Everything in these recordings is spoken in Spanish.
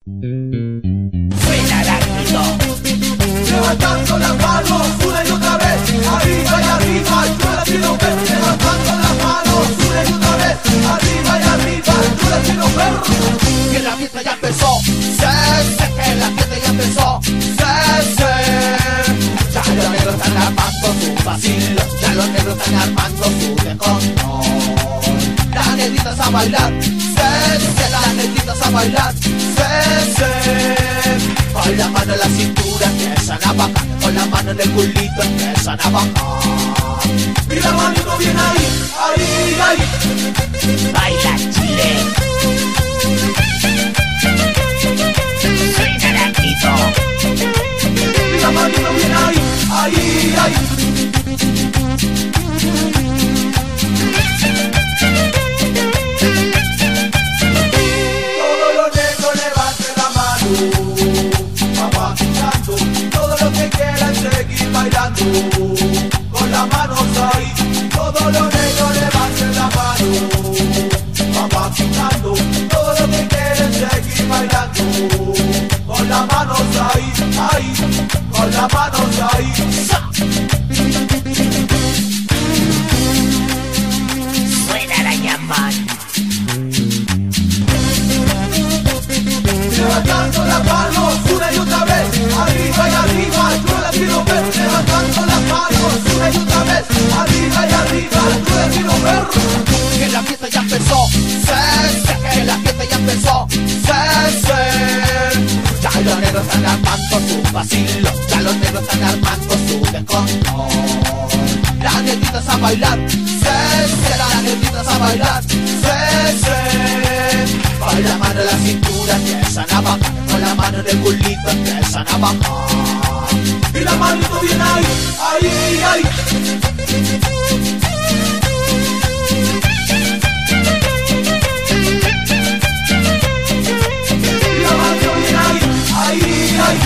Suena el árbitro. Levantando las manos una y otra vez, arriba y arriba, yo la quiero ver. Levantando las manos una y otra vez, arriba y arriba, yo la quiero ver. Que la fiesta ya empezó, sé que la fiesta ya empezó, sé. Ya los negros están armando su vacilo, ya los negros están armando su descontrol. Las negritas a bailar, sé, las negritas a bailar, sé. Con la mano en la cintura empiezan a bajar, con la mano en el culito empiezan a bajar. Y la manito viene ahí. Baila Chile. Suena el árbitro. Y la manito viene ahí. Todos los negros levanten la mano, vamos agitando, todos los que quieran seguir bailando, con las manos ahí. Todos los negros levanten la mano, vamos agitando, todos los que quieren seguir bailando, con las manos ahí, con las manos ahí. Suena la llama. Levantando las manos una y otra vez, arriba y arriba, yo la quiero ver. Levantando las manos una y otra vez, arriba y arriba, yo la quiero ver. Que la fiesta ya empezó, sé que la fiesta ya empezó, sé. Ya los negros están armando su vacilo, ya los negros están armando su descontrol. Las negritas a bailar, sé, las negritas a bailar, sé. Con la mano en la cintura empiezan a bajar, con la mano en el culito empiezan a bajar. Y la manito viene ahí. Y la manito viene ahí.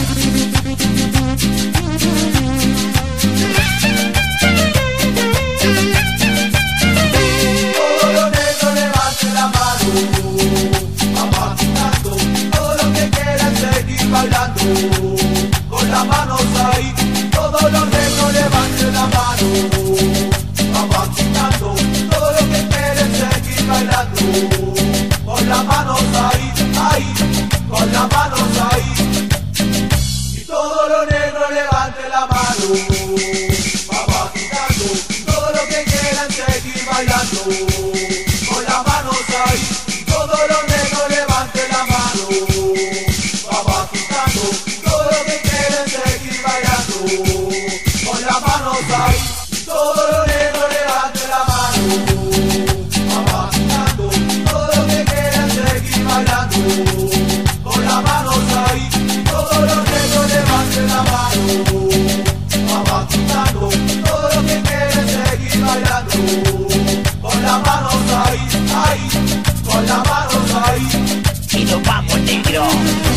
Todos los negros levanten la mano, vamos agitando, todos los que quieran seguir bailando, con las manos ahí. Todos los negros levanten la mano, vamos agitando, todos los que quieren seguir bailando, con las manos ahí, con las manos ahí. Y todos los negros levanten la mano, vamos agitando, todos los que quieran seguir bailando, con las manos ahí. Todos los negros levanten la mano, vamos agitando, todos los que quieren seguir bailando, con las manos ahí. Todos los negros levanten la mano, vamos agitando, todos los que quieran seguir bailando, con las manos ahí. Todos los negros levanten la mano, vamos agitando, todos los que quieren seguir bailando, con las manos ahí, con las manos ahí. Y nos vamos, negro.